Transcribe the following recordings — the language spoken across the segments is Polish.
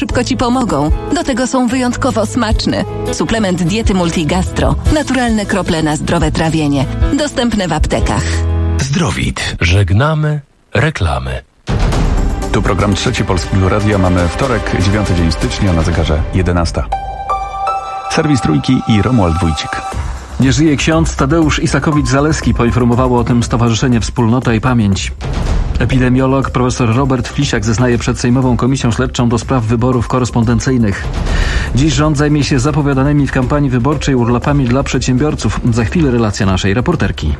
szybko Ci pomogą. Do tego są wyjątkowo smaczne. Suplement diety Multigastro. Naturalne krople na zdrowe trawienie. Dostępne w aptekach. Zdrowit. Żegnamy reklamy. Tu program Trzeci Polskiego Radia. Mamy wtorek, 9 dzień stycznia, na zegarze 11. Serwis Trójki i Romuald Wójcik. Nie żyje ksiądz Tadeusz Isakowicz-Zaleski, poinformowało o tym Stowarzyszenie Wspólnota i Pamięć. Epidemiolog profesor Robert Flisiak zeznaje przed Sejmową Komisją Śledczą do spraw wyborów korespondencyjnych. Dziś rząd zajmie się zapowiadanymi w kampanii wyborczej urlopami dla przedsiębiorców. Za chwilę relacja naszej reporterki.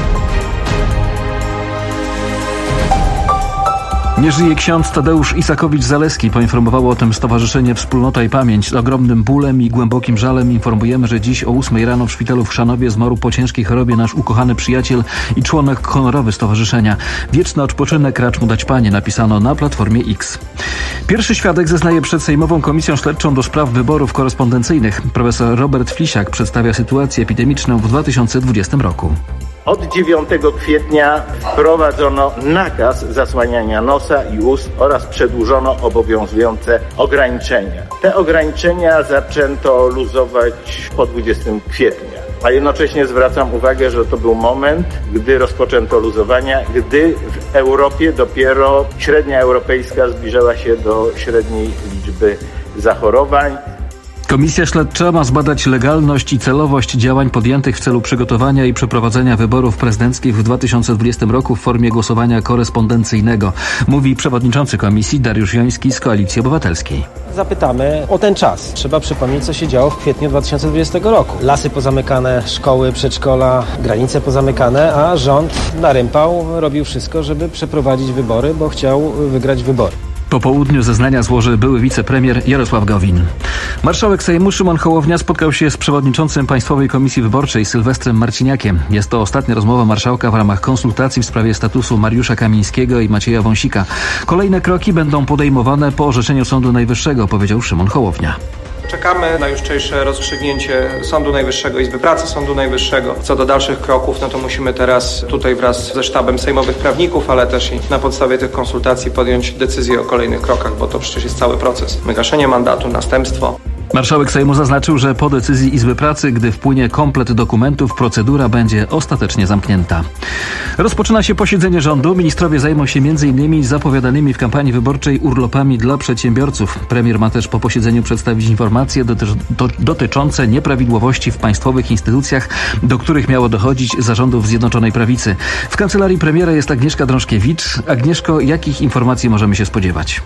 Nie żyje ksiądz Tadeusz Isakowicz-Zaleski, poinformowało o tym Stowarzyszenie Wspólnota i Pamięć. Z ogromnym bólem i głębokim żalem informujemy, że dziś o 8 rano w szpitalu w Chrzanowie zmarł po ciężkiej chorobie nasz ukochany przyjaciel i członek honorowy stowarzyszenia. Wieczny odpoczynek racz mu dać Panie, napisano na Platformie X. Pierwszy świadek zeznaje przed Sejmową Komisją Śledczą do spraw wyborów korespondencyjnych. Profesor Robert Flisiak przedstawia sytuację epidemiczną w 2020 roku. Od 9 kwietnia wprowadzono nakaz zasłaniania nosa i ust oraz przedłużono obowiązujące ograniczenia. Te ograniczenia zaczęto luzować po 20 kwietnia. A jednocześnie zwracam uwagę, że to był moment, gdy rozpoczęto luzowania, gdy w Europie dopiero średnia europejska zbliżała się do średniej liczby zachorowań. Komisja Śledcza ma zbadać legalność i celowość działań podjętych w celu przygotowania i przeprowadzenia wyborów prezydenckich w 2020 roku w formie głosowania korespondencyjnego, mówi przewodniczący komisji Dariusz Joński z Koalicji Obywatelskiej. Zapytamy o ten czas. Trzeba przypomnieć, co się działo w kwietniu 2020 roku. Lasy pozamykane, szkoły, przedszkola, granice pozamykane, a rząd narympał, robił wszystko, żeby przeprowadzić wybory, bo chciał wygrać wybory. Po południu zeznania złoży były wicepremier Jarosław Gowin. Marszałek Sejmu Szymon Hołownia spotkał się z przewodniczącym Państwowej Komisji Wyborczej Sylwestrem Marciniakiem. Jest to ostatnia rozmowa marszałka w ramach konsultacji w sprawie statusu Mariusza Kamińskiego i Macieja Wąsika. Kolejne kroki będą podejmowane po orzeczeniu Sądu Najwyższego, powiedział Szymon Hołownia. Czekamy na jutrzejsze rozstrzygnięcie Sądu Najwyższego, Izby Pracy Sądu Najwyższego. Co do dalszych kroków, to musimy teraz tutaj wraz ze sztabem sejmowych prawników, ale też i na podstawie tych konsultacji podjąć decyzję o kolejnych krokach, bo to przecież jest cały proces. Wygaszenie mandatu, następstwo. Marszałek Sejmu zaznaczył, że po decyzji Izby Pracy, gdy wpłynie komplet dokumentów, procedura będzie ostatecznie zamknięta. Rozpoczyna się posiedzenie rządu. Ministrowie zajmą się m.in. zapowiadanymi w kampanii wyborczej urlopami dla przedsiębiorców. Premier ma też po posiedzeniu przedstawić informacje dotyczące nieprawidłowości w państwowych instytucjach, do których miało dochodzić za rządów Zjednoczonej Prawicy. W kancelarii premiera jest Agnieszka Drążkiewicz. Agnieszko, jakich informacji możemy się spodziewać?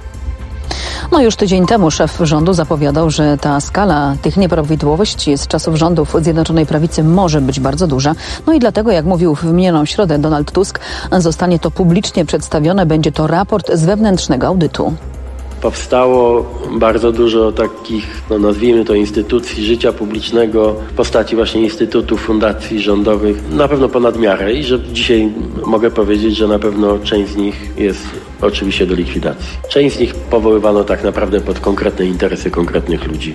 Już tydzień temu szef rządu zapowiadał, że ta skala tych nieprawidłowości z czasów rządów Zjednoczonej Prawicy może być bardzo duża. I dlatego, jak mówił w minioną środę Donald Tusk, zostanie to publicznie przedstawione. Będzie to raport z wewnętrznego audytu. Powstało bardzo dużo takich, nazwijmy to, instytucji życia publicznego w postaci właśnie instytutów, fundacji rządowych, na pewno ponad miarę i że dzisiaj mogę powiedzieć, że na pewno część z nich jest oczywiście do likwidacji. Część z nich powoływano tak naprawdę pod konkretne interesy konkretnych ludzi.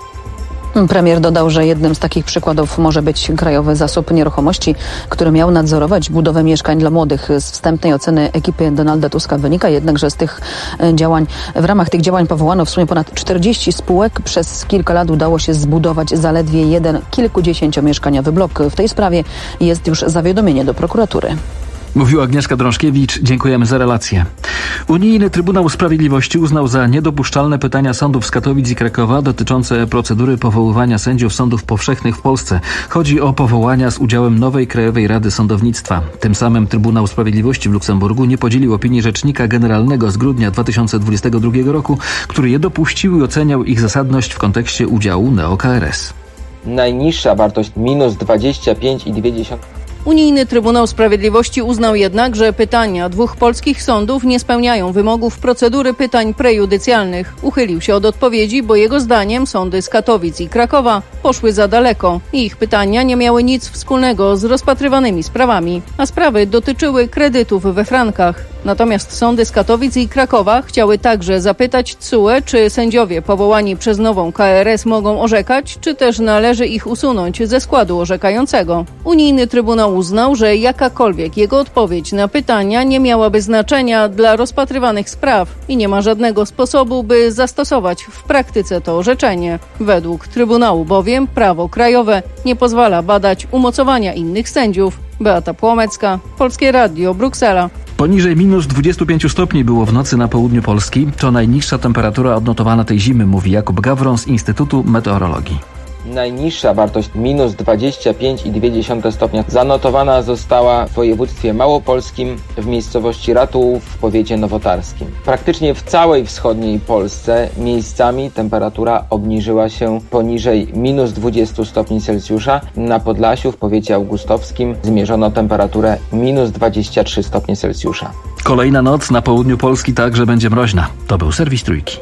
Premier dodał, że jednym z takich przykładów może być Krajowy Zasób Nieruchomości, który miał nadzorować budowę mieszkań dla młodych. Z wstępnej oceny ekipy Donalda Tuska wynika jednak, że w ramach tych działań powołano w sumie ponad 40 spółek. Przez kilka lat udało się zbudować zaledwie jeden kilkudziesięciomieszkaniowy blok. W tej sprawie jest już zawiadomienie do prokuratury. Mówiła Agnieszka Drążkiewicz. Dziękujemy za relację. Unijny Trybunał Sprawiedliwości uznał za niedopuszczalne pytania sądów z Katowic i Krakowa dotyczące procedury powoływania sędziów sądów powszechnych w Polsce. Chodzi o powołania z udziałem nowej Krajowej Rady Sądownictwa. Tym samym Trybunał Sprawiedliwości w Luksemburgu nie podzielił opinii Rzecznika Generalnego z grudnia 2022 roku, który je dopuścił i oceniał ich zasadność w kontekście udziału neo-KRS. Najniższa wartość minus 25,2. Unijny Trybunał Sprawiedliwości uznał jednak, że pytania dwóch polskich sądów nie spełniają wymogów procedury pytań prejudycjalnych. Uchylił się od odpowiedzi, bo jego zdaniem sądy z Katowic i Krakowa poszły za daleko. Ich pytania nie miały nic wspólnego z rozpatrywanymi sprawami, a sprawy dotyczyły kredytów we frankach. Natomiast sądy z Katowic i Krakowa chciały także zapytać TSUE, czy sędziowie powołani przez nową KRS mogą orzekać, czy też należy ich usunąć ze składu orzekającego. Unijny Trybunał uznał, że jakakolwiek jego odpowiedź na pytania nie miałaby znaczenia dla rozpatrywanych spraw i nie ma żadnego sposobu, by zastosować w praktyce to orzeczenie. Według Trybunału bowiem prawo krajowe nie pozwala badać umocowania innych sędziów. Beata Płomecka, Polskie Radio, Bruksela. Poniżej minus 25 stopni było w nocy na południu Polski. To najniższa temperatura odnotowana tej zimy, mówi Jakub Gawron z Instytutu Meteorologii. Najniższa wartość minus 25,2 stopnia zanotowana została w województwie małopolskim w miejscowości Ratułów w powiecie nowotarskim. Praktycznie w całej wschodniej Polsce miejscami temperatura obniżyła się poniżej minus 20 stopni Celsjusza. Na Podlasiu w powiecie augustowskim zmierzono temperaturę minus 23 stopnie Celsjusza. Kolejna noc na południu Polski także będzie mroźna. To był serwis Trójki.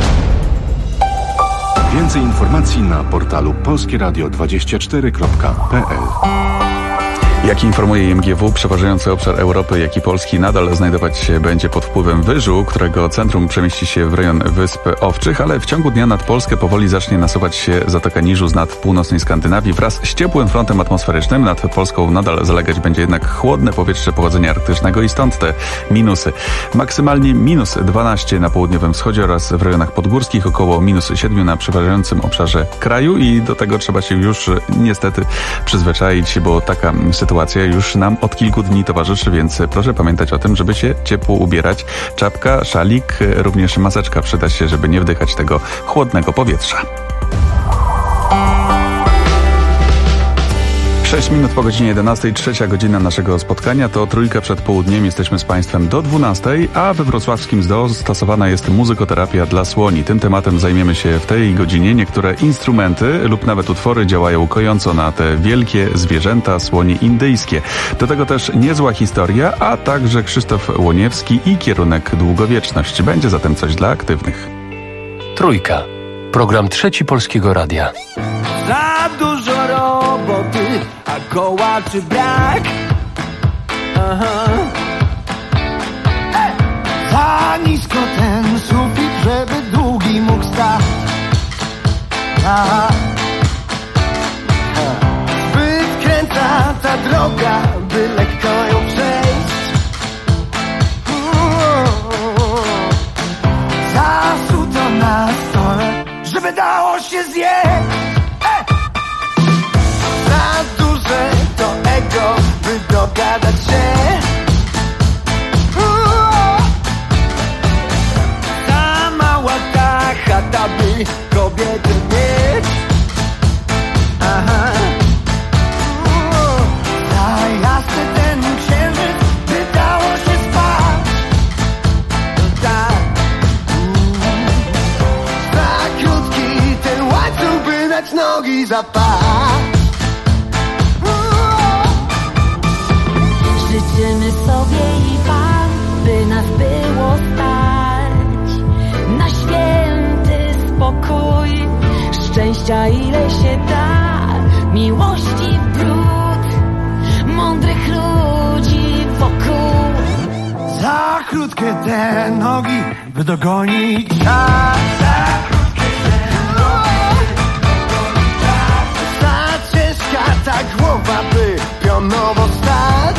Więcej informacji na portalu polskieradio24.pl. Jak informuje IMGW, przeważający obszar Europy, jak i Polski nadal znajdować się będzie pod wpływem wyżu, którego centrum przemieści się w rejon Wysp Owczych, ale w ciągu dnia nad Polskę powoli zacznie nasuwać się Zatoka Niżu z nad północnej Skandynawii wraz z ciepłym frontem atmosferycznym. Nad Polską nadal zalegać będzie jednak chłodne powietrze pochodzenia arktycznego i stąd te minusy. Maksymalnie minus 12 na południowym wschodzie oraz w rejonach podgórskich, około minus 7 na przeważającym obszarze kraju i do tego trzeba się już niestety przyzwyczaić, bo taka sytuacja już nam od kilku dni towarzyszy, więc proszę pamiętać o tym, żeby się ciepło ubierać. Czapka, szalik, również maseczka przyda się, żeby nie wdychać tego chłodnego powietrza. 6 minut po godzinie 11, trzecia godzina naszego spotkania to Trójka przed południem. Jesteśmy z Państwem do 12, a we wrocławskim ZDO stosowana jest muzykoterapia dla słoni. Tym tematem zajmiemy się w tej godzinie. Niektóre instrumenty lub nawet utwory działają kojąco na te wielkie zwierzęta, słonie indyjskie. Do tego też niezła historia, a także Krzysztof Łoniewski i kierunek Długowieczność. Będzie zatem coś dla aktywnych. Trójka. Program Trzeci Polskiego Radia. Za dużo roboty, a kołaczy brak. Za nisko ten sufit, żeby długi mógł stać. Zbyt kręta ta droga, by lekko ją przejść. Zasuto na stole, żeby dało się zjeść. Za duże to ego, by dogadać się. Za mała ta chata, by kobiety mieć. Za jasny ten księżyc, by dało się spać. Za krótki ten łańcuch, by dać nogi zapaść. Życzymy sobie i Wam, by nas było stać na święty spokój, szczęścia ile się da, miłości brud, mądrych ludzi wokół. Za krótkie te nogi, by dogonić czas. Za ciężka ta głowa, by pionowo stać.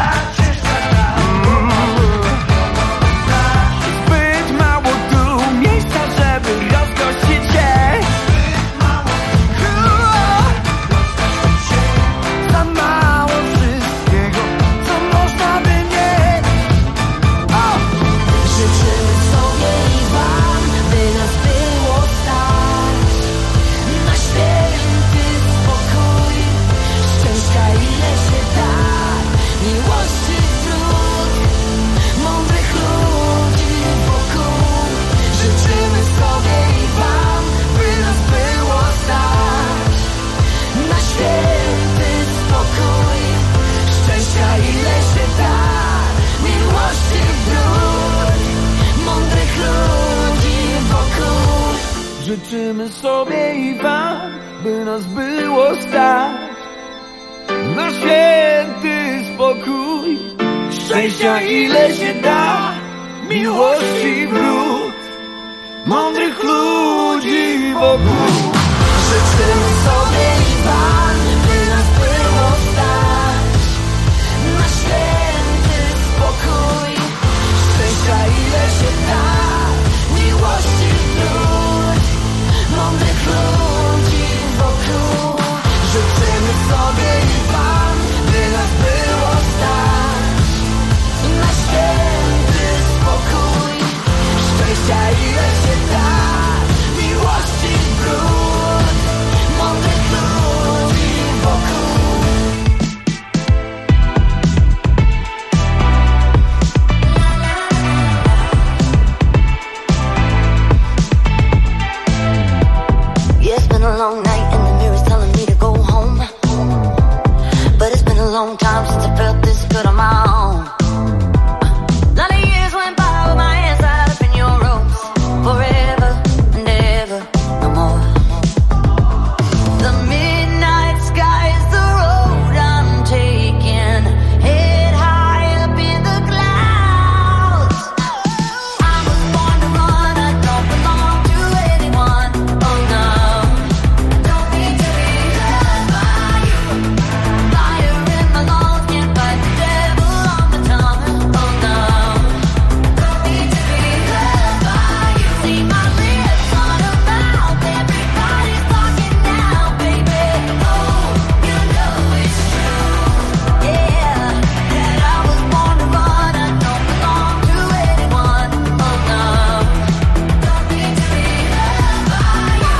Zbyt mało tu miejsca, żeby rozgościć się. Za mało wszystkiego, co można by mieć. Życzymy sobie i Wam, by nas było stać na święty spokój, szczęścia ile się da, miłości trud, mądrych ludzi wokół. Życzymy sobie i Wam, by nas było stać na święty spokój, szczęścia ile się da, miłości brud, mądrych ludzi wokół. Życzymy sobie i Wam, by nas było stać na święty spokój, szczęścia ile się da, miłości brud, mądrych ludzi wokół. Życzymy sobie i wam, by nas było stać na święty spokój, szczęścia ile się da, miłości brud, mądrych ludzi wokół. Życzymy sobie i wam, by nas było stać na święty spokój, szczęścia ile się da, miłości brud, mądrych ludzi wokół. Yeah, it's been a long night and the mirror's telling me to go home, but it's been a long time since I felt this good on my own. Lot of years went by with my hands tied up in your ropes, forever and ever, no more. The midnight sky is the road I'm taking, head high up in the clouds. I was born to run, I don't belong to anyone, oh no. Don't need to be loved by you. Fire in my lungs, can't fight the devil on my tongue, oh no. Don't need to be loved by you. See my lips on a mouth, everybody's talking now, baby. Oh, you know it's true, yeah, that I was born to run, I don't belong to anyone, oh no. Don't need to be loved by you.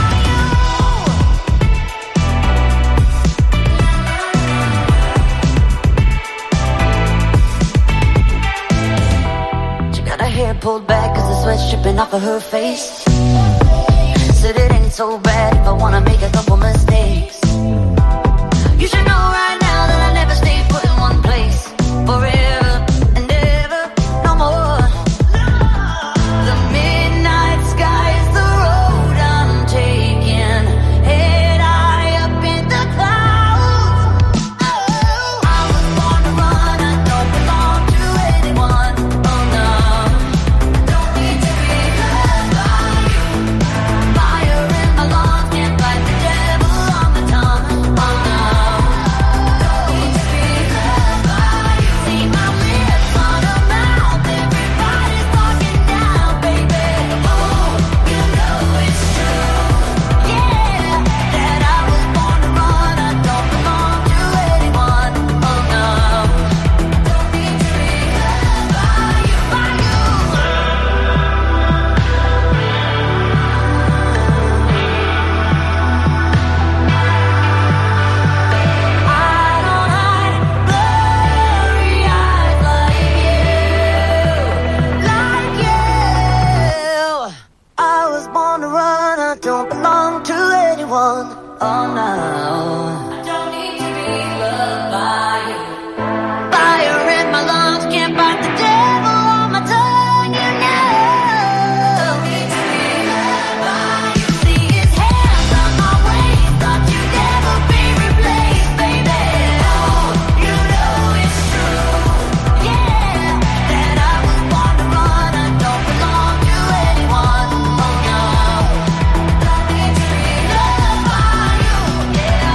She got her hair pulled back cause the sweat's dripping off of her face. Said it ain't so bad if I wanna make a couple mistakes. You should know right now that I never stay put in one place forever and ever, no more. The midnight sky is the road I'm taking, head high up in the clouds. I was born to run, I don't belong to anyone, oh no. Don't need to be loved by you. Fire in my lungs, can't fight the devil on my tongue, oh no. Don't need to be loved by you. See my lips on a mouth, everybody's talking now, baby. Oh, you know it's true, yeah, that I was born to run, I don't belong to anyone, oh no. Don't need to be loved by you, by you. I don't hide blurry eyes like you. I was born to run, I don't belong to anyone, oh no. I don't need to be loved by you. Fire in my lungs, can't fight the devil on my tongue, you know. Don't need to be loved by you. See his hands on my waist, thought you'd never be replaced, baby. Oh, you know it's true, yeah, that I was born to run, I don't belong to anyone, oh no. Don't need to be loved by you, yeah.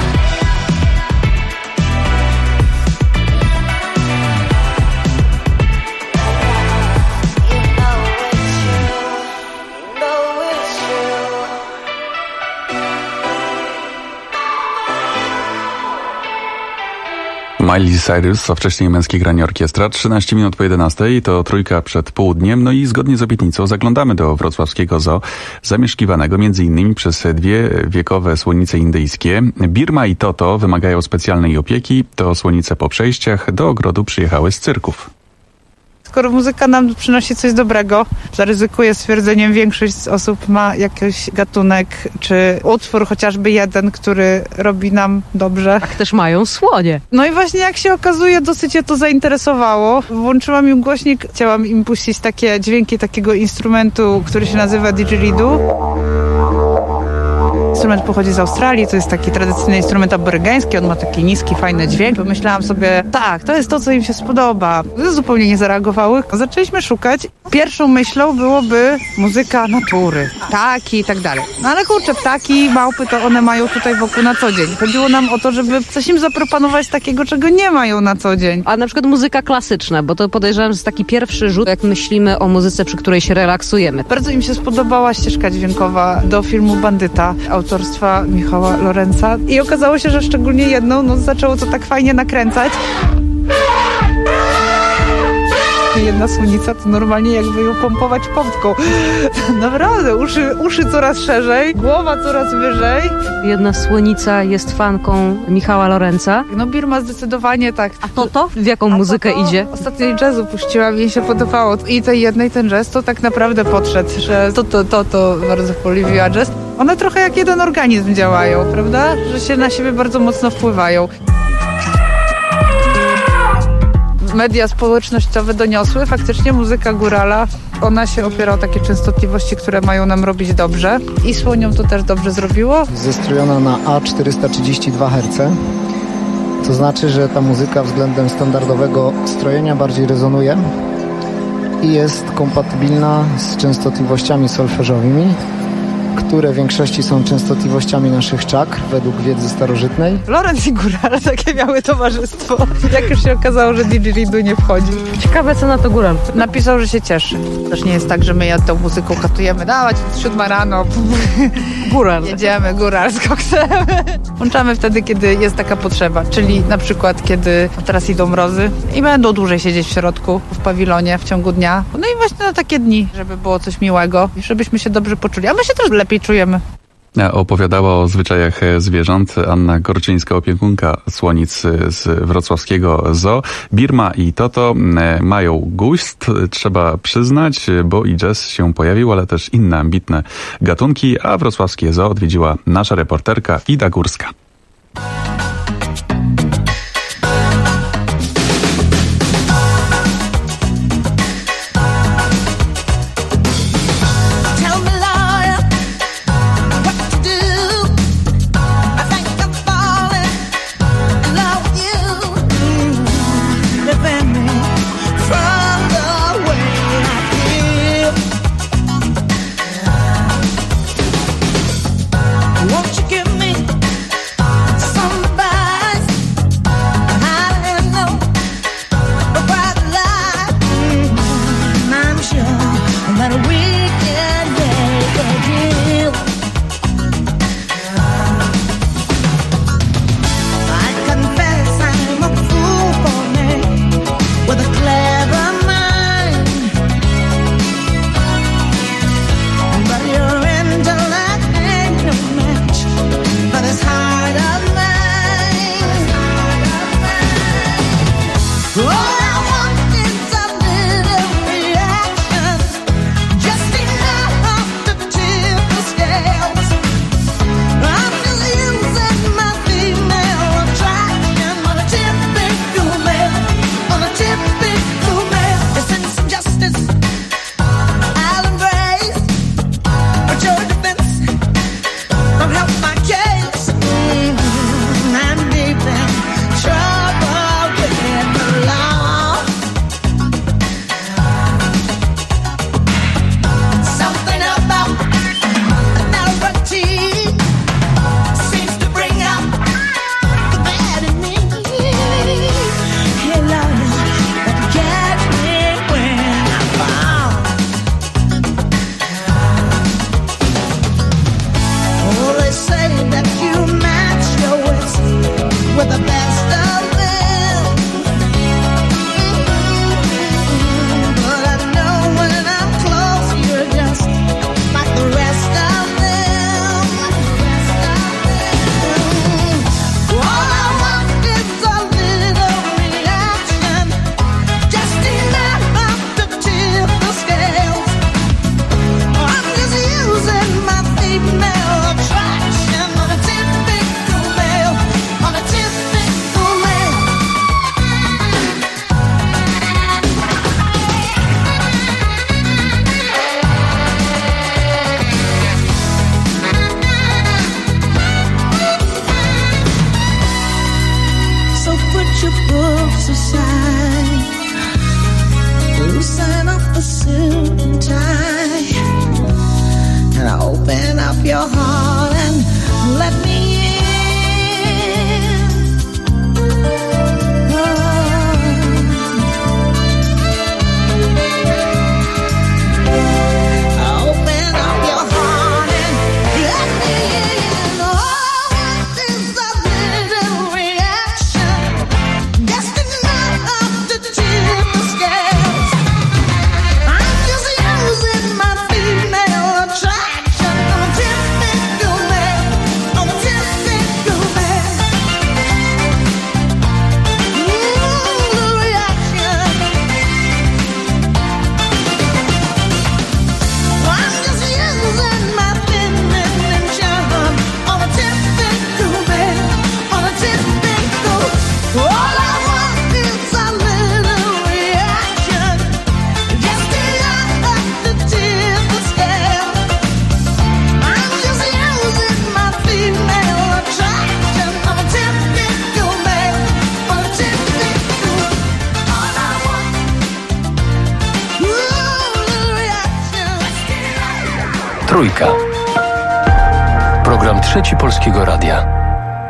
You know it's true, you know it's true. Miley Cyrus, a wcześniej Męskie Granie Orkiestra. 13 minut po 11 to trójka przed południem. No i zgodnie z obietnicą zaglądamy do wrocławskiego zoo, zamieszkiwanego m.in. przez dwie wiekowe słonice indyjskie. Birma i Toto wymagają specjalnej opieki. To słonice po przejściach do ogrodu przyjechały z cyrków. Skoro muzyka nam przynosi coś dobrego, zaryzykuję stwierdzeniem, większość z osób ma jakiś gatunek czy utwór, chociażby jeden, który robi nam dobrze. Tak też mają słonie. No i właśnie jak się okazuje, dosyć je to zainteresowało. Włączyłam im głośnik, chciałam im puścić takie dźwięki takiego instrumentu, który się nazywa didgeridoo. instrument pochodzi z Australii, to jest taki tradycyjny instrument aborygeński, on ma taki niski, fajny dźwięk. Pomyślałam sobie, tak, to jest to, co im się spodoba. Zupełnie nie zareagowały. Zaczęliśmy szukać. Pierwszą myślą byłoby muzyka natury, ptaki i tak dalej. No ale kurczę, ptaki, małpy, to one mają tutaj wokół na co dzień. Chodziło nam o to, żeby coś im zaproponować takiego, czego nie mają na co dzień. A na przykład muzyka klasyczna, bo to podejrzewam, że jest taki pierwszy rzut, jak myślimy o muzyce, przy której się relaksujemy. Bardzo im się spodobała ścieżka dźwiękowa do filmu Bandyta, autorstwa Michała Lorenza. I okazało się, że szczególnie jedną, no zaczęło to tak fajnie nakręcać. Jedna słonica to normalnie jakby ją pompować pompką. Naprawdę, uszy coraz szerzej, głowa coraz wyżej. Jedna słonica jest fanką Michała Lorenza. No Birma zdecydowanie tak. A to? W jaką muzykę idzie? Ostatnio jazzu puściłam i jej się podobało. I tej jednej ten jazz to tak naprawdę podszedł, że to bardzo polubiła jazz. One trochę jak jeden organizm działają, prawda? Że się na siebie bardzo mocno wpływają. Media społecznościowe doniosły, faktycznie muzyka górala, ona się opiera o takie częstotliwości, które mają nam robić dobrze i słoniom to też dobrze zrobiło. Zestrojona na A432 Hz, to znaczy, że ta muzyka względem standardowego strojenia bardziej rezonuje i jest kompatybilna z częstotliwościami solfeżowymi, które w większości są częstotliwościami naszych czakr, według wiedzy starożytnej. Lorenz i Góral takie miały towarzystwo. Jak już się okazało, że didgeridoo nie wchodzi. Ciekawe, co na to Góral. Napisał, że się cieszy. Też nie jest tak, że my tą muzyką katujemy. Dawać, jest 7 rano. Góral. Jedziemy, Góral z koksem. Włączamy wtedy, kiedy jest taka potrzeba. Czyli na przykład, kiedy teraz idą mrozy i będą dłużej siedzieć w środku, w pawilonie w ciągu dnia. No i właśnie na takie dni, żeby było coś miłego i żebyśmy się dobrze poczuli. A my się też lepiej czujemy. Opowiadała o zwyczajach zwierząt Anna Gorczyńska, opiekunka słonic z wrocławskiego zoo. Birma i Toto mają gust, trzeba przyznać, bo i jazz się pojawił, ale też inne ambitne gatunki, a wrocławskie zoo odwiedziła nasza reporterka Ida Górska. your heart and let me Trójka. Program Trzeci Polskiego Radia.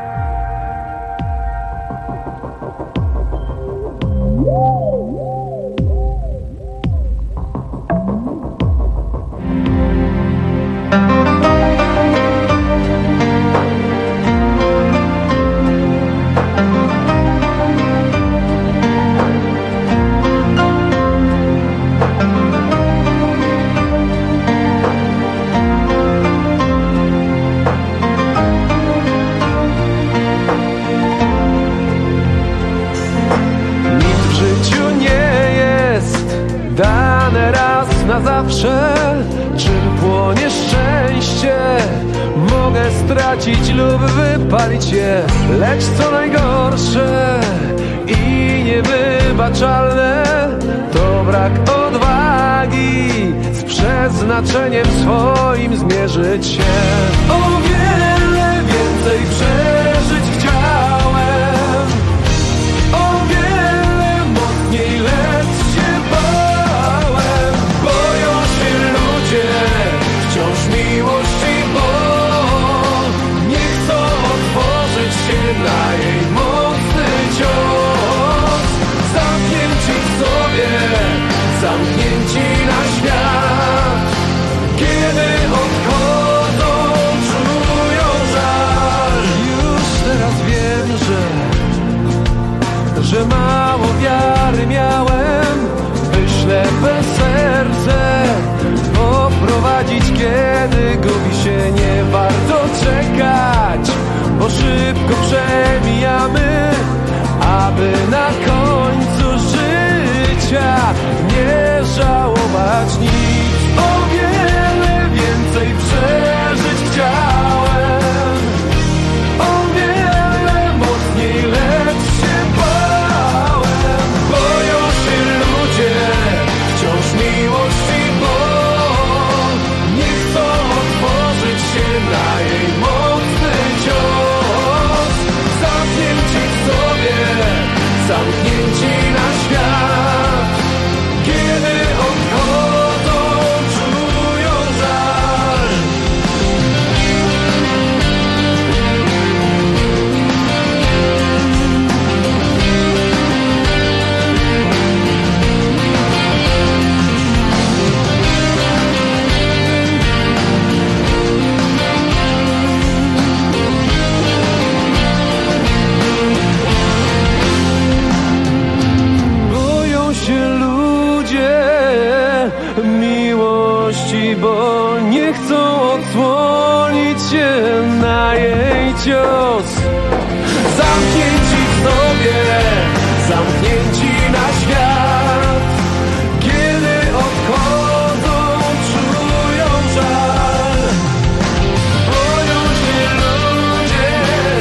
Czym płonie szczęście? Mogę stracić lub wypalić je, lecz co najgorsze i niewybaczalne to brak odwagi z przeznaczeniem swoim zmierzyć się. O wiele więcej przeżyć chciałem, o wiele mocniej, lecz się bałem. Boją się ludzie wciąż miłości, bo nie chcą otworzyć się na jej mocny cios. Zamknięci w sobie, zamknięci na świat. Kiedy odchodzą, czują żal. Już teraz wiem, że mało wiary miałem, by ślepe serce poprowadzić, kiedy gubi się. Nie warto czekać, bo szybko przemijamy, aby na końcu życia nie żałować nic. O wiele więcej przeżyć chciałem, o wiele mocniej, lecz się bałem. Boją się ludzie wciąż miłości, bo nie chcą otworzyć się na jej mocny cios. Zamknięci w sobie, zamknięci na świat. Kiedy odchodzą, czują żal. Boją się ludzie miłości, bo nie chcą odsłonić się na jej cios. Zamknięci w sobie, zamknięci na świat. Kiedy odchodzą, czują żal. Boją się ludzie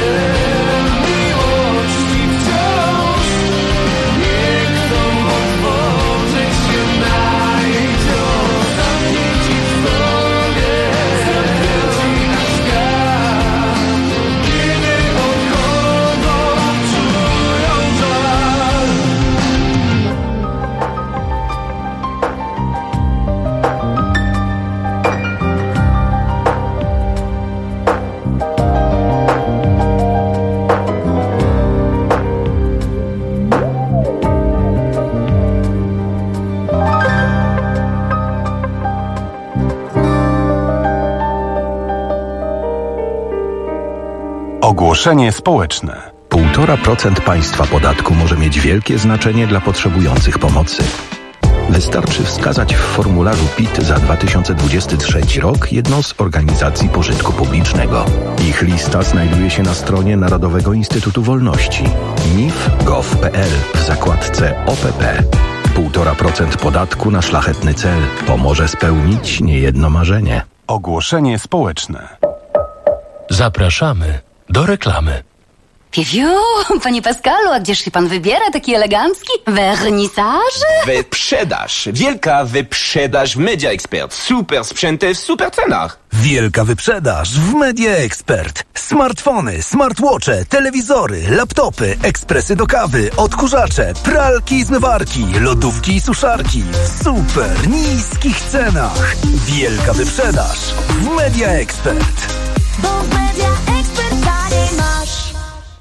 miłości wciąż. Nie chcą otworzyć się na jej cios. Zamknięci w sobie, zamknięci na świat. Kiedy odchodzą, czują żal. Ogłoszenie społeczne. 1,5% państwa podatku może mieć wielkie znaczenie dla potrzebujących pomocy. Wystarczy wskazać w formularzu PIT za 2023 rok jedną z organizacji pożytku publicznego. Ich lista znajduje się na stronie Narodowego Instytutu Wolności mif.gov.pl w zakładce OPP. 1,5% podatku na szlachetny cel pomoże spełnić niejedno marzenie. Ogłoszenie społeczne. Zapraszamy do reklamy. Piu, panie Pascalu, a gdzież się pan wybiera taki elegancki? Wernisaż? Wyprzedaż. Wielka wyprzedaż w Media Expert. Super sprzęty w super cenach. Wielka wyprzedaż w Media Expert. Smartfony, smartwatche, telewizory, laptopy, ekspresy do kawy, odkurzacze, pralki i zmywarki, lodówki i suszarki w super niskich cenach. Wielka wyprzedaż w Media Expert. Bo w Media Expert taniej masz.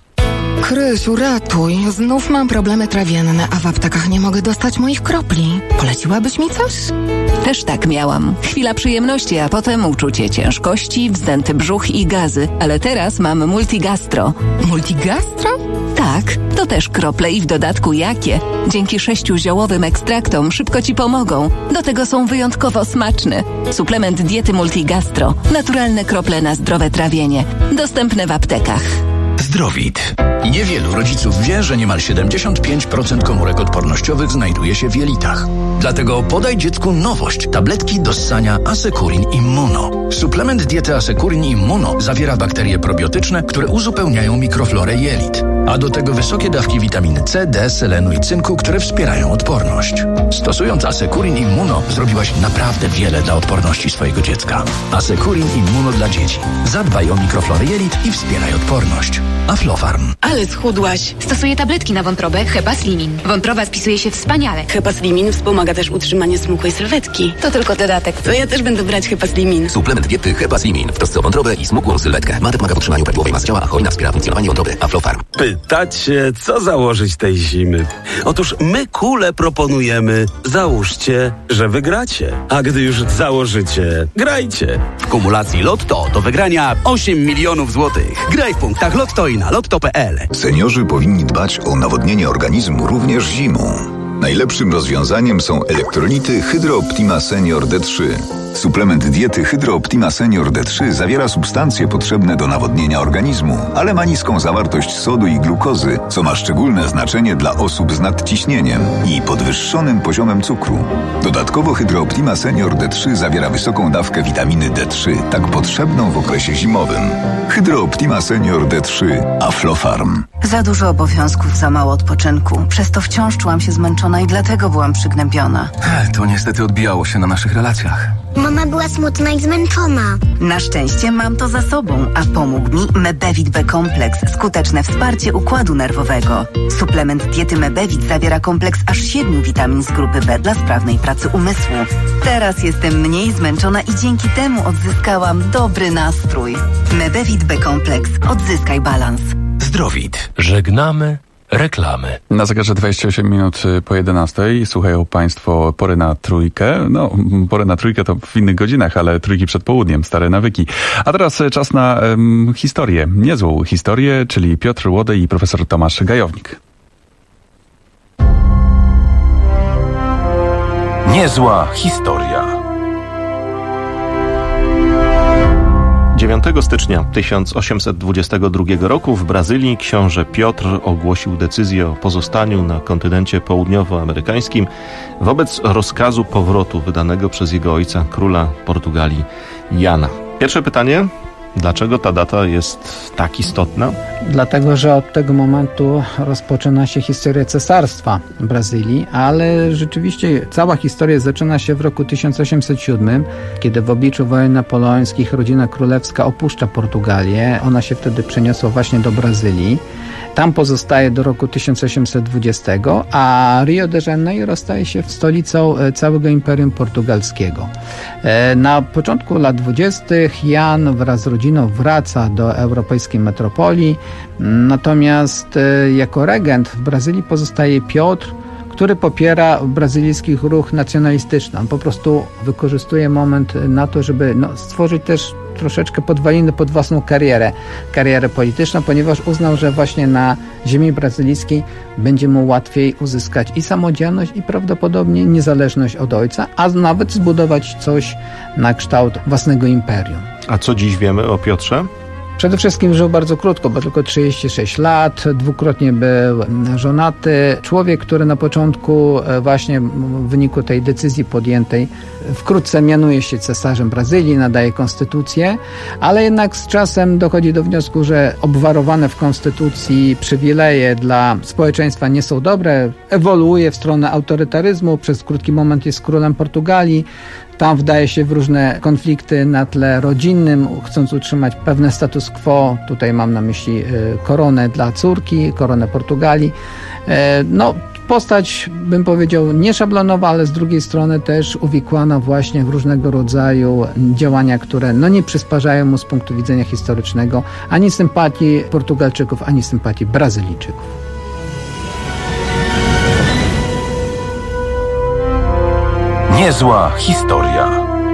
Krysiu, ratuj. Znów mam problemy trawienne, a w aptekach nie mogę dostać moich kropli. Poleciłabyś mi coś? Też tak miałam. Chwila przyjemności, a potem uczucie ciężkości, wzdęty brzuch i gazy. Ale teraz mam Multigastro. Multigastro? Tak, to też krople i w dodatku jakie. Dzięki 6 ziołowym ekstraktom szybko Ci pomogą. Do tego są wyjątkowo smaczne. Suplement diety Multigastro. Naturalne krople na zdrowe trawienie. Dostępne w aptekach. Zdrowit. Niewielu rodziców wie, że niemal 75% komórek odpornościowych znajduje się w jelitach. Dlatego podaj dziecku nowość. Tabletki do ssania Asekurin Immuno. Suplement diety Asekurin Immuno zawiera bakterie probiotyczne, które uzupełniają mikroflorę jelit. A do tego wysokie dawki witaminy C, D, selenu i cynku, które wspierają odporność. Stosując Asekurin Immuno zrobiłaś naprawdę wiele dla odporności swojego dziecka. Asekurin Immuno dla dzieci. Zadbaj o mikroflorę jelit i wspieraj odporność. Aflofarm. Ale schudłaś. Stosuję tabletki na wątrobę Hepaslimin. Wątroba spisuje się wspaniale. Hepaslimin wspomaga też utrzymanie smukłej sylwetki. To tylko dodatek. To ja też będę brać Hepaslimin. Suplement diety Hepaslimin w trosce o wątrobę i smukłą sylwetkę. Ma pomaga w utrzymaniu prawidłowej masy ciała, a hojna wspiera funkcjonowanie wątroby. Aflofarm. Pytacie, co założyć tej zimy? Otóż my kule proponujemy. Załóżcie, że wygracie. A gdy już założycie, grajcie. W kumulacji Lotto do wygrania 8 milionów złotych. Graj w punktach Lotto i na lotto.pl. Seniorzy powinni dbać o nawodnienie organizmu również zimą. Najlepszym rozwiązaniem są elektrolity Hydro Optima Senior D3. Suplement diety Hydro Optima Senior D3 zawiera substancje potrzebne do nawodnienia organizmu, ale ma niską zawartość sodu i glukozy, co ma szczególne znaczenie dla osób z nadciśnieniem i podwyższonym poziomem cukru. Dodatkowo Hydro Optima Senior D3 zawiera wysoką dawkę witaminy D3, tak potrzebną w okresie zimowym. Hydro Optima Senior D3 Aflofarm. Za dużo obowiązków, za mało odpoczynku. Przez to wciąż czułam się zmęczona i dlatego byłam przygnębiona. To niestety odbijało się na naszych relacjach. Mama była smutna i zmęczona. Na szczęście mam to za sobą, a pomógł mi Mebevit B-kompleks, skuteczne wsparcie układu nerwowego. Suplement diety Mebevit zawiera kompleks aż 7 witamin z grupy B dla sprawnej pracy umysłu. Teraz jestem mniej zmęczona i dzięki temu odzyskałam dobry nastrój. Mebevit B-kompleks. Odzyskaj balans. Zdrowit. Żegnamy reklamy. Na zegarze 28 minut po 11. Słuchają Państwo Pory na Trójkę. No, Pory na Trójkę to w innych godzinach, ale trójki przed południem, stare nawyki. A teraz czas na historię, niezłą historię, czyli Piotr Łodej i profesor Tomasz Gajownik. Niezła historia. 9 stycznia 1822 roku w Brazylii książę Piotr ogłosił decyzję o pozostaniu na kontynencie południowoamerykańskim wobec rozkazu powrotu wydanego przez jego ojca, króla Portugalii Jana. Pierwsze pytanie: dlaczego ta data jest tak istotna? Dlatego, że od tego momentu rozpoczyna się historia cesarstwa Brazylii, ale rzeczywiście cała historia zaczyna się w roku 1807, kiedy w obliczu wojen napoleońskich rodzina królewska opuszcza Portugalię. Ona się wtedy przeniosła właśnie do Brazylii. Tam pozostaje do roku 1820, a Rio de Janeiro staje się stolicą całego Imperium Portugalskiego. Na początku lat 20. Jan wraz z rodziną wraca do europejskiej metropolii, natomiast jako regent w Brazylii pozostaje Piotr, który popiera brazylijski ruch nacjonalistyczny. On po prostu wykorzystuje moment na to, żeby stworzyć też troszeczkę podwaliny pod własną karierę polityczną, ponieważ uznał, że właśnie na ziemi brazylijskiej będzie mu łatwiej uzyskać i samodzielność, i prawdopodobnie niezależność od ojca, a nawet zbudować coś na kształt własnego imperium. A co dziś wiemy o Piotrze? Przede wszystkim żył bardzo krótko, bo tylko 36 lat, dwukrotnie był żonaty. Człowiek, który na początku właśnie w wyniku tej decyzji podjętej wkrótce mianuje się cesarzem Brazylii, nadaje konstytucję, ale jednak z czasem dochodzi do wniosku, że obwarowane w konstytucji przywileje dla społeczeństwa nie są dobre, ewoluuje w stronę autorytaryzmu, przez krótki moment jest królem Portugalii. Tam wdaje się w różne konflikty na tle rodzinnym, chcąc utrzymać pewne status quo. Tutaj mam na myśli koronę dla córki, koronę Portugalii. Postać, bym powiedział, nieszablonowa, ale z drugiej strony też uwikłana właśnie w różnego rodzaju działania, które nie przysparzają mu z punktu widzenia historycznego ani sympatii Portugalczyków, ani sympatii Brazylijczyków. Niezła historia.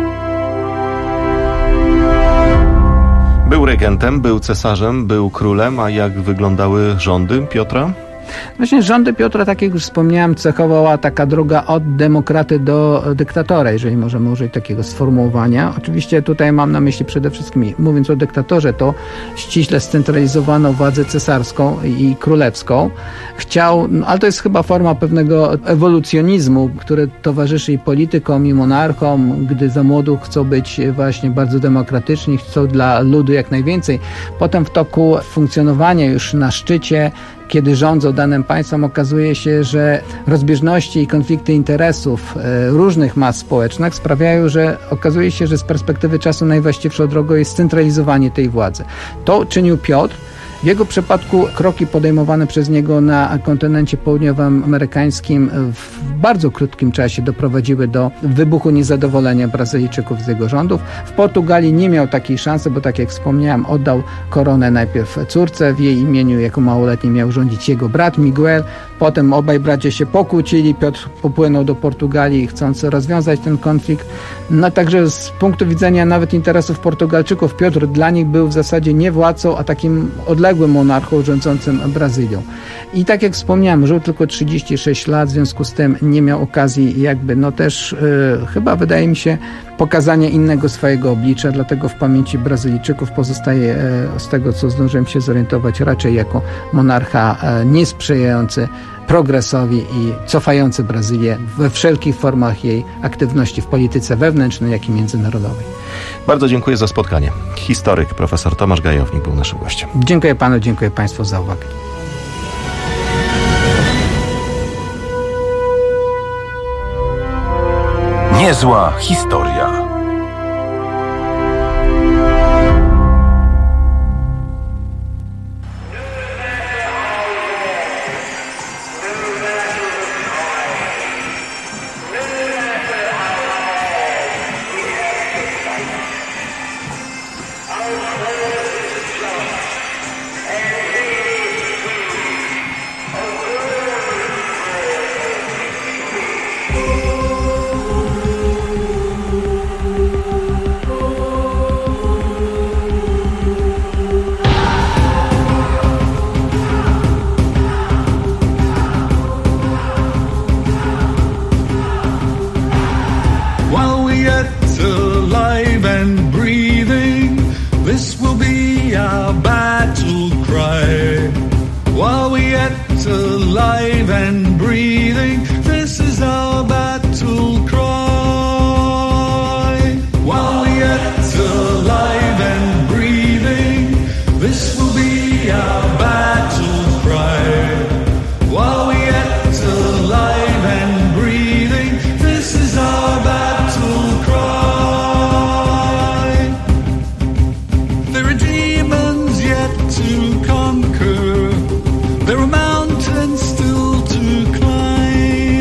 Był regentem, był cesarzem, był królem, a jak wyglądały rządy Piotra? Właśnie rządy Piotra, tak jak już wspomniałem, cechowała taka droga od demokraty do dyktatora, jeżeli możemy użyć takiego sformułowania. Oczywiście tutaj mam na myśli przede wszystkim, mówiąc o dyktatorze, to ściśle scentralizowaną władzę cesarską i królewską. Chciał, ale to jest chyba forma pewnego ewolucjonizmu, który towarzyszy i politykom, i monarchom, gdy za młodu chcą być właśnie bardzo demokratyczni, chcą dla ludu jak najwięcej. Potem w toku funkcjonowania już na szczycie, kiedy rządzą danym państwem, okazuje się, że rozbieżności i konflikty interesów różnych mas społecznych sprawiają, że okazuje się, że z perspektywy czasu najwłaściwszą drogą jest scentralizowanie tej władzy. To czynił Piotr. W jego przypadku kroki podejmowane przez niego na kontynencie południowoamerykańskim w bardzo krótkim czasie doprowadziły do wybuchu niezadowolenia Brazylijczyków z jego rządów. W Portugalii nie miał takiej szansy, bo tak jak wspomniałem, oddał koronę najpierw córce, w jej imieniu jako małoletni miał rządzić jego brat Miguel. Potem obaj bracia się pokłócili, Piotr popłynął do Portugalii, chcąc rozwiązać ten konflikt. Także z punktu widzenia nawet interesów Portugalczyków, Piotr dla nich był w zasadzie nie władcą, a takim odległym monarchą rządzącym Brazylią. I tak jak wspomniałem, żył tylko 36 lat, w związku z tym nie miał okazji też chyba wydaje mi się pokazania innego swojego oblicza, dlatego w pamięci Brazylijczyków pozostaje z tego, co zdążyłem się zorientować, raczej jako monarcha niesprzyjający progresowi i cofający Brazylię we wszelkich formach jej aktywności w polityce wewnętrznej, jak i międzynarodowej. Bardzo dziękuję za spotkanie. Historyk profesor Tomasz Gajownik był naszym gościem. Dziękuję panu, dziękuję państwu za uwagę. Niezła historia. There are mountains still to climb.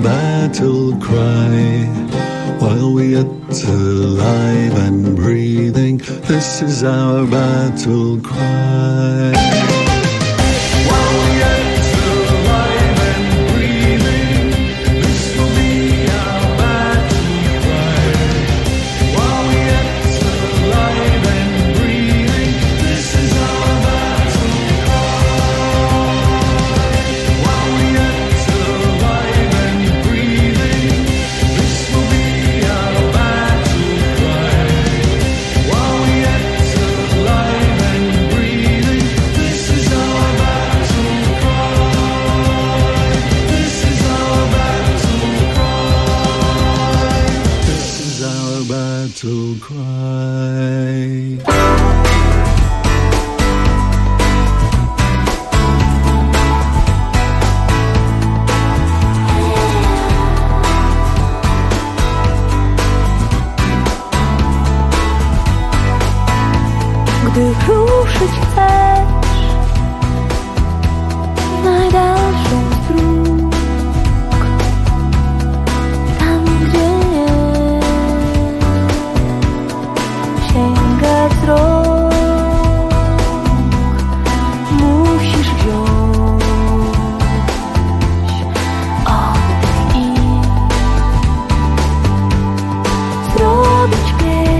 battle cry. While we yet alive and breathing, this is our battle cry. While we yet alive and breathing, this will be our battle cry. While we yet alive and breathing, this is our battle cry. While we yet alive and breathing, this will be our battle cry. While we yet alive and breathing, this is our battle cry. This is our battle cry. This is our battle cry. Gdy ruszyć chcesz w najdalszą z dróg, tam gdzie sięga wzrok, musisz wziąć oddech i zrobić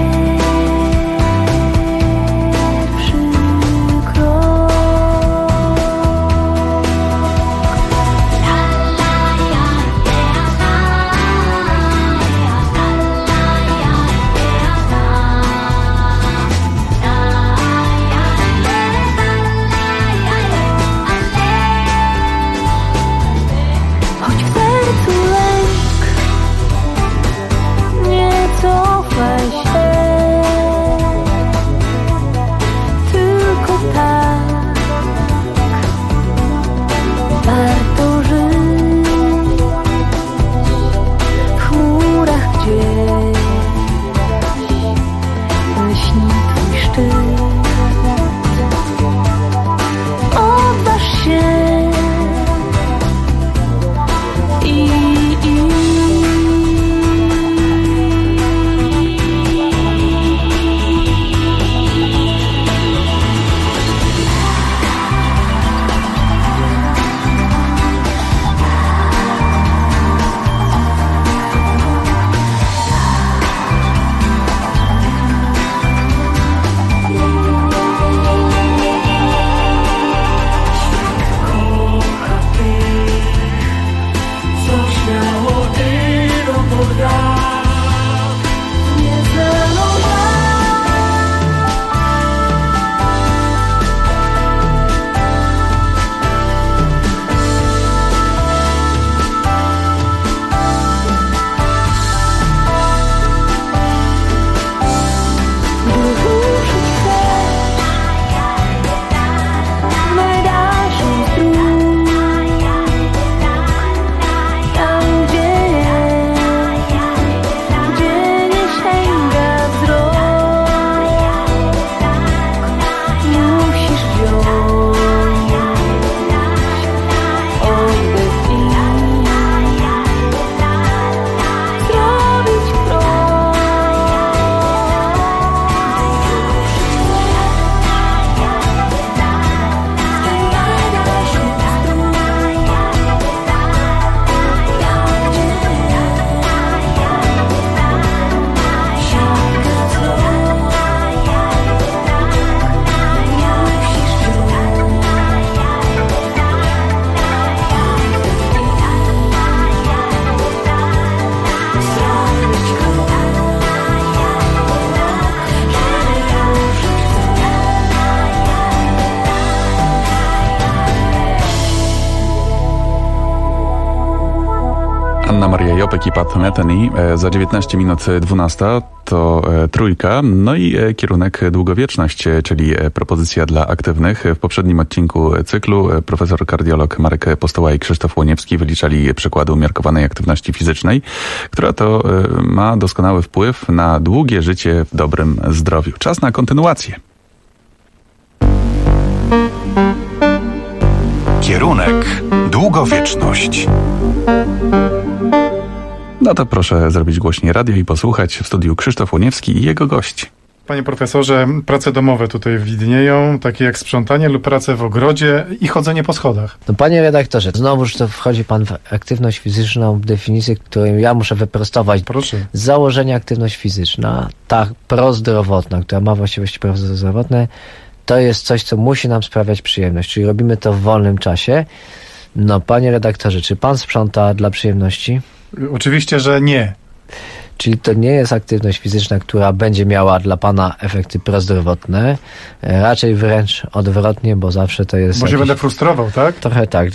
Anna Maria Jopek i Pat Metheny. Za 19 minut 12 to trójka. No i kierunek długowieczność, czyli propozycja dla aktywnych. W poprzednim odcinku cyklu profesor kardiolog Marek Postoła i Krzysztof Łoniewski wyliczali przykłady umiarkowanej aktywności fizycznej, która to ma doskonały wpływ na długie życie w dobrym zdrowiu. Czas na kontynuację. Kierunek długowieczność. No to proszę zrobić głośniej radio i posłuchać. W studiu Krzysztof Łoniewski i jego gość. Panie profesorze, prace domowe tutaj widnieją, takie jak sprzątanie lub prace w ogrodzie i chodzenie po schodach. No panie redaktorze, znowuż to wchodzi pan w aktywność fizyczną, definicję, którą ja muszę wyprostować. Proszę. Z założenia aktywność fizyczna, ta prozdrowotna, która ma właściwości prozdrowotne, to jest coś, co musi nam sprawiać przyjemność, czyli robimy to w wolnym czasie. No panie redaktorze, czy pan sprząta dla przyjemności? Oczywiście, że nie. Czyli to nie jest aktywność fizyczna, która będzie miała dla pana efekty prozdrowotne. Raczej wręcz odwrotnie, bo zawsze to jest... Bo się będę frustrował, tak? Trochę tak.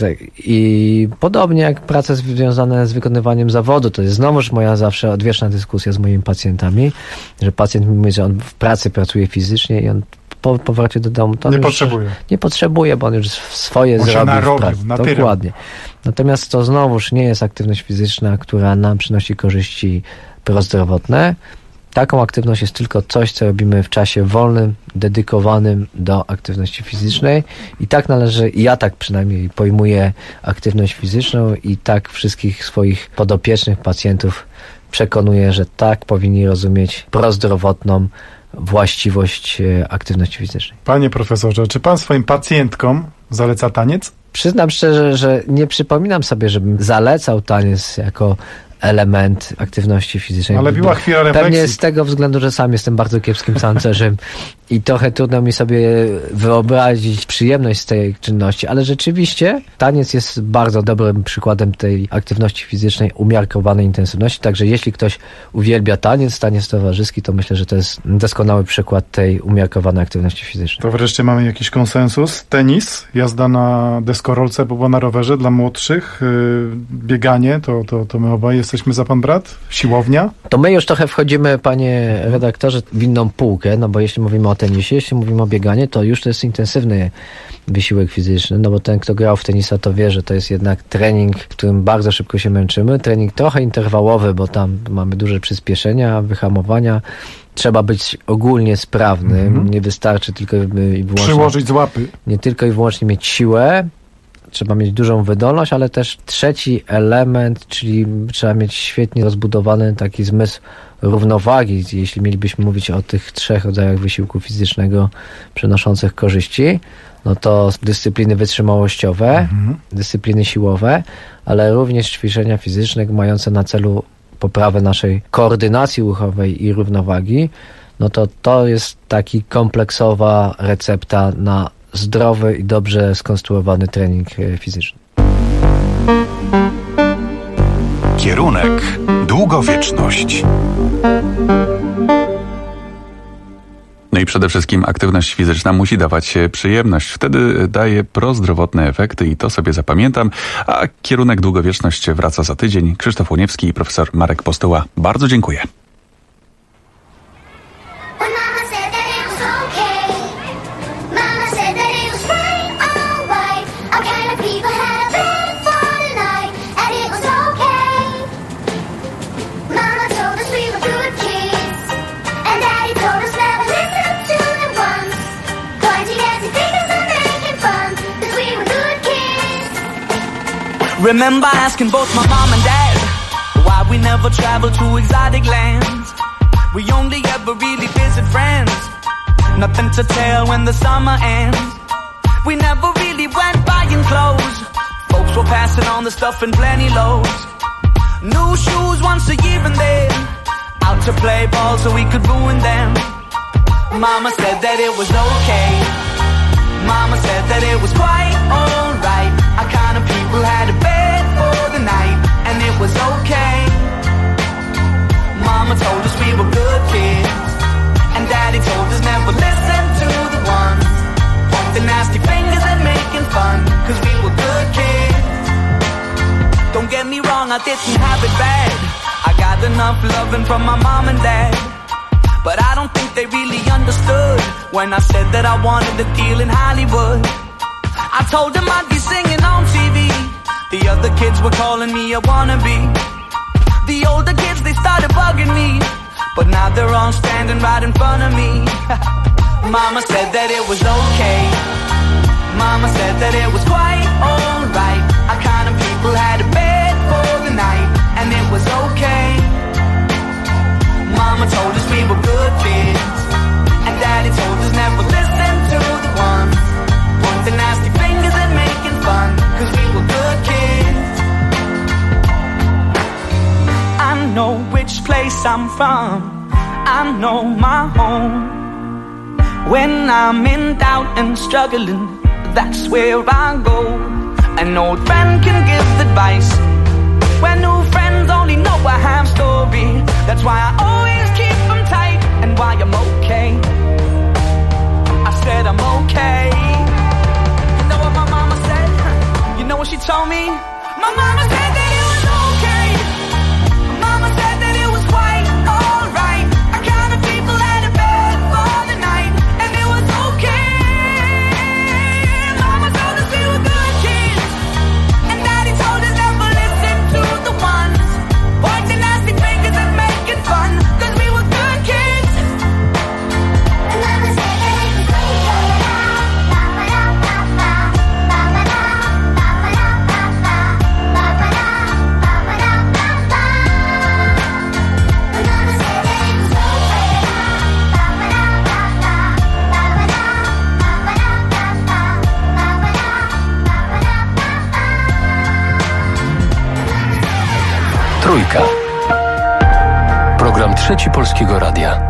I podobnie jak prace związane z wykonywaniem zawodu, to jest znowuż moja zawsze odwieczna dyskusja z moimi pacjentami, że pacjent mi mówi, że on w pracy pracuje fizycznie i on po powrocie do domu to nie potrzebuje, bo on już swoje zrobił w pracy. Dokładnie. Natomiast to znowuż nie jest aktywność fizyczna, która nam przynosi korzyści prozdrowotne. Taką aktywność jest tylko coś, co robimy w czasie wolnym, dedykowanym do aktywności fizycznej i tak należy, ja tak przynajmniej pojmuję aktywność fizyczną i tak wszystkich swoich podopiecznych pacjentów przekonuję, że tak powinni rozumieć prozdrowotną właściwość aktywności fizycznej. Panie profesorze, czy pan swoim pacjentkom zaleca taniec? Przyznam szczerze, że nie przypominam sobie, żebym zalecał taniec jako element aktywności fizycznej. Ale była chwila refleksji. Pewnie z tego względu, że sam jestem bardzo kiepskim tancerzem i trochę trudno mi sobie wyobrazić przyjemność z tej czynności, ale rzeczywiście taniec jest bardzo dobrym przykładem tej aktywności fizycznej umiarkowanej intensywności, także jeśli ktoś uwielbia taniec towarzyski, to myślę, że to jest doskonały przykład tej umiarkowanej aktywności fizycznej. To wreszcie mamy jakiś konsensus. Tenis, jazda na deskorolce albo na rowerze dla młodszych, bieganie, to my obaj jesteśmy za pan brat? Siłownia? To my już trochę wchodzimy, panie redaktorze, w inną półkę, no bo jeśli mówimy o tenisie, jeśli mówimy o bieganie, to już to jest intensywny wysiłek fizyczny, no bo ten, kto grał w tenisa, to wie, że to jest jednak trening, w którym bardzo szybko się męczymy, trening trochę interwałowy, bo tam mamy duże przyspieszenia, wyhamowania, trzeba być ogólnie sprawnym, nie wystarczy tylko i wyłącznie... Przyłożyć z łapy. Nie tylko i wyłącznie mieć siłę, trzeba mieć dużą wydolność, ale też trzeci element, czyli trzeba mieć świetnie rozbudowany taki zmysł równowagi, jeśli mielibyśmy mówić o tych 3 rodzajach wysiłku fizycznego przynoszących korzyści, no to dyscypliny wytrzymałościowe, dyscypliny siłowe, ale również ćwiczenia fizyczne mające na celu poprawę naszej koordynacji ruchowej i równowagi, no to jest taki kompleksowa recepta na zdrowy i dobrze skonstruowany trening fizyczny. Kierunek długowieczność. No i przede wszystkim aktywność fizyczna musi dawać przyjemność. Wtedy daje prozdrowotne efekty i to sobie zapamiętam. A kierunek długowieczność wraca za tydzień. Krzysztof Łoniewski i profesor Marek Postuła. Bardzo dziękuję. Remember asking both my mom and dad why we never traveled to exotic lands. We only ever really visit friends, nothing to tell when the summer ends. We never really went buying clothes, folks were passing on the stuff in plenty loads. New shoes once a year and then out to play ball so we could ruin them. Mama said that it was okay, Mama said that it was quite alright. Our kind of people had a bed for the night, and it was okay. Mama told us we were good kids, and Daddy told us never listen to the ones pointing nasty fingers and making fun, cause we were good kids. Don't get me wrong, I didn't have it bad. I got enough loving from my mom and dad, but I don't think they really understood when I said that I wanted a deal in Hollywood. I told them I'd be singing on TV, the other kids were calling me a wannabe. The older kids, they started bugging me, but now they're all standing right in front of me. Mama said that it was okay, Mama said that it was quite alright. Our kind of people had a bed for the night, and mama told us we were good kids, and daddy told us never listen to the one pointing nasty fingers and making fun, cause we were good kids. I know which place I'm from, I know my home. When I'm in doubt and struggling, that's where I go. An old friend can give advice when new friends only know a half story. That's why I always keep them tight, and why I'm okay. I said I'm okay. You know what my mama said? You know what she told me? My mama said that it was okay. My mama said that it was quite alright. I counted people at a bed for the night, and it was okay. Mama told us we were good kids, and daddy told us never listen to the ones pointing nasty fingers and making fun, cause we were good kids. And mama said that it was Trójka. Program Trzeci Polskiego Radia.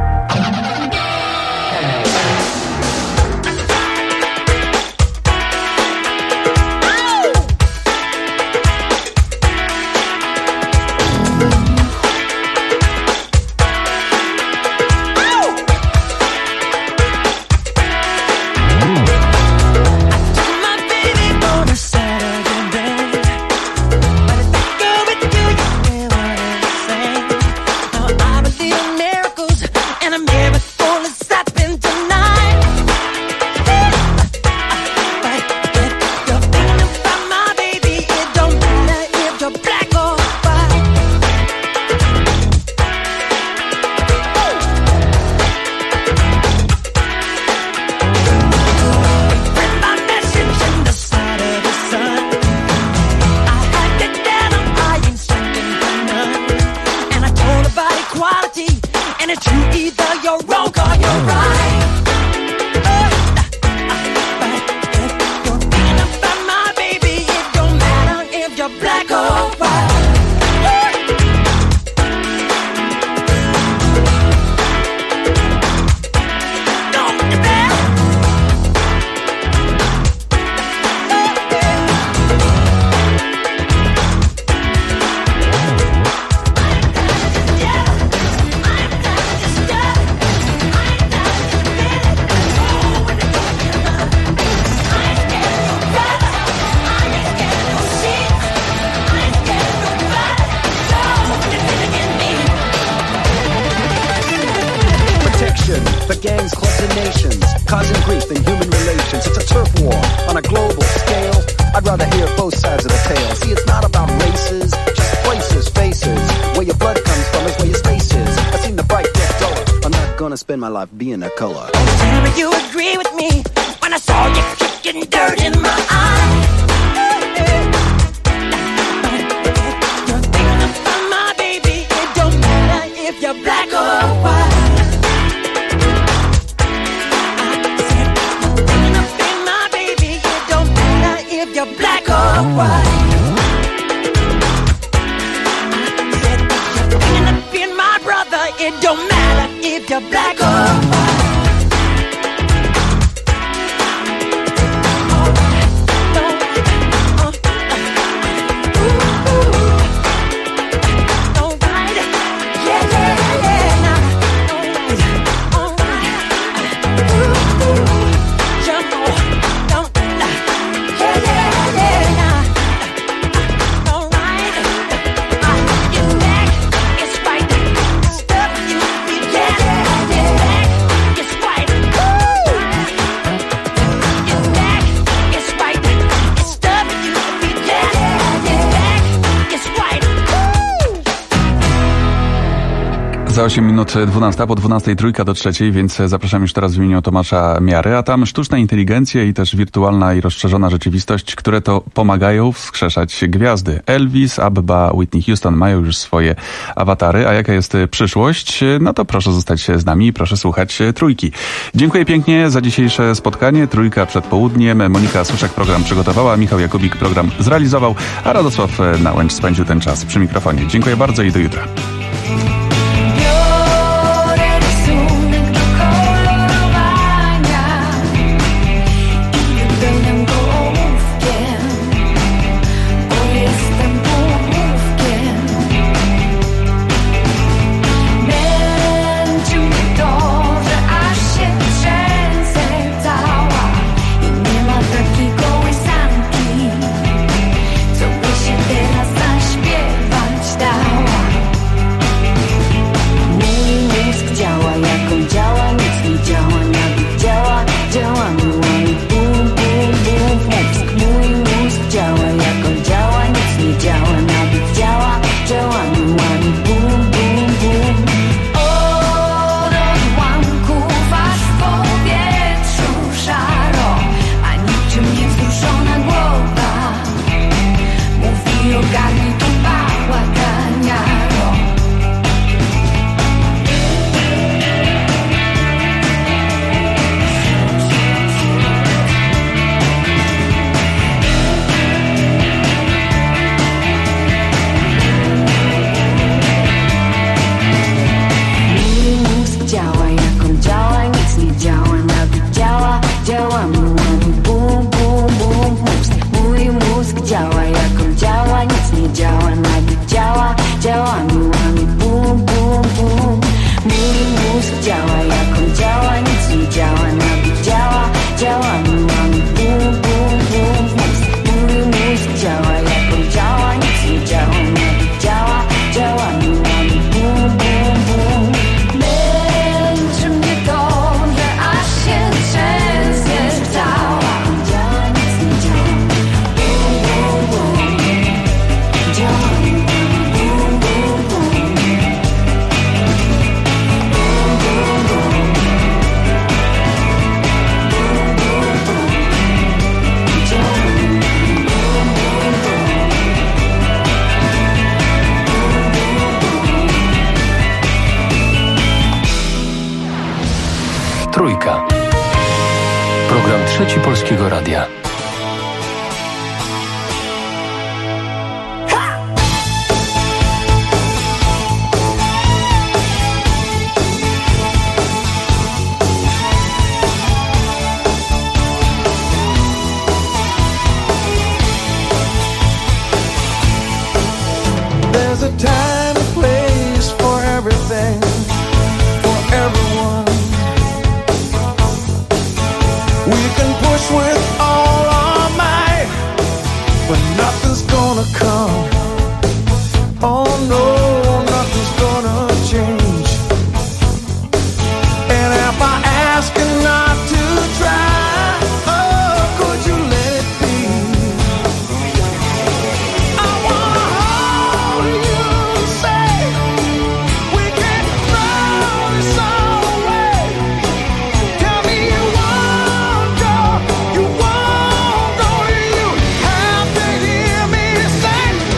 Spend my life being a color. Tell me you agree with me when I saw you kicking dirt in my eye. You're thinking about my baby. It don't matter if you're black or white. I said you're thinking about my baby. It don't matter if you're black or white. I said you're thinking of being my brother. It don't matter if you're black or white. 8 minut 12, po 12 trójka do 3, więc zapraszam już teraz w imieniu Tomasza Miary, a tam sztuczna inteligencja i też wirtualna i rozszerzona rzeczywistość, które to pomagają wskrzeszać gwiazdy. Elvis, Abba, Whitney Houston mają już swoje awatary, a jaka jest przyszłość? No to proszę zostać z nami i proszę słuchać trójki. Dziękuję pięknie za dzisiejsze spotkanie. Trójka przed południem. Monika Suszek program przygotowała, Michał Jakubik program zrealizował, a Radosław Nałęcz spędził ten czas przy mikrofonie. Dziękuję bardzo i do jutra. Trójka. Program Trzeci Polskiego Radia. There's a time and place for everything, for everyone. We can push with all our might, but nothing's gonna come. Oh no, nothing's gonna change. And if I ask you not to try, oh, could you let it be? I wanna hold you and say we can throw this all away. Tell me you won't go, you won't go. You have to hear me say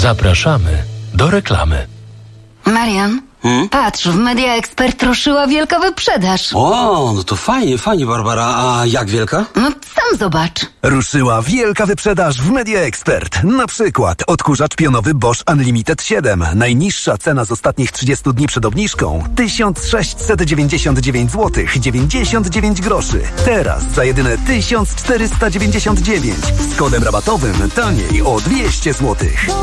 Zapraszamy do reklamy. Marian, patrz, w Media Expert ruszyła wielka wyprzedaż. O, no to fajnie, Barbara. A jak wielka? No sam zobacz. Ruszyła wielka wyprzedaż w Media Expert. Na przykład odkurzacz pionowy Bosch Unlimited 7. Najniższa cena z ostatnich 30 dni przed obniżką 1699 zł 99 groszy. Teraz za jedyne 1499. Z kodem rabatowym taniej o 200 zł.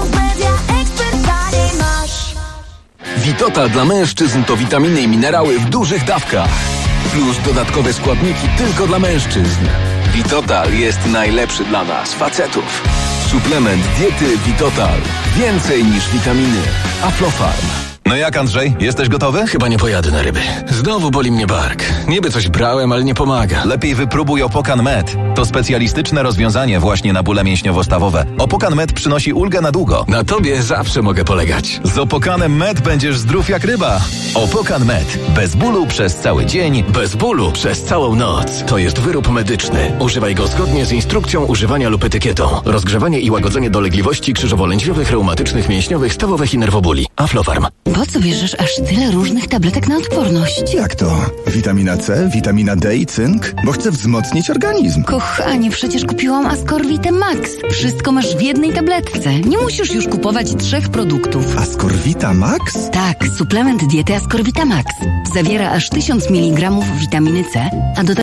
Vitotal dla mężczyzn to witaminy i minerały w dużych dawkach. Plus dodatkowe składniki tylko dla mężczyzn. Vitotal jest najlepszy dla nas, facetów. Suplement diety Vitotal. Więcej niż witaminy. Aflofarm. No jak, Andrzej? Jesteś gotowy? Chyba nie pojadę na ryby. Znowu boli mnie bark. Niby coś brałem, ale nie pomaga. Lepiej wypróbuj Opokan Med. To specjalistyczne rozwiązanie właśnie na bóle mięśniowo-stawowe. Opokan Med przynosi ulgę na długo. Na tobie zawsze mogę polegać. Z Opokanem Med będziesz zdrów jak ryba. Opokan Med. Bez bólu przez cały dzień. Bez bólu przez całą noc. To jest wyrób medyczny. Używaj go zgodnie z instrukcją używania lub etykietą. Rozgrzewanie i łagodzenie dolegliwości krzyżowo-lędźwiowych, reumatycznych, mięśniowych, stawowych i nerwobóli. Aflofarm. Po co bierzesz aż tyle różnych tabletek na odporność? Jak to? Witamina C, witamina D i cynk? Bo chcę wzmocnić organizm. Kochanie, przecież kupiłam Ascorvite Max. Wszystko masz w jednej tabletce. Nie musisz już kupować 3 produktów. Ascorvita Max? Tak, suplement diety Ascorvita Max. Zawiera aż 1000 mg witaminy C, a do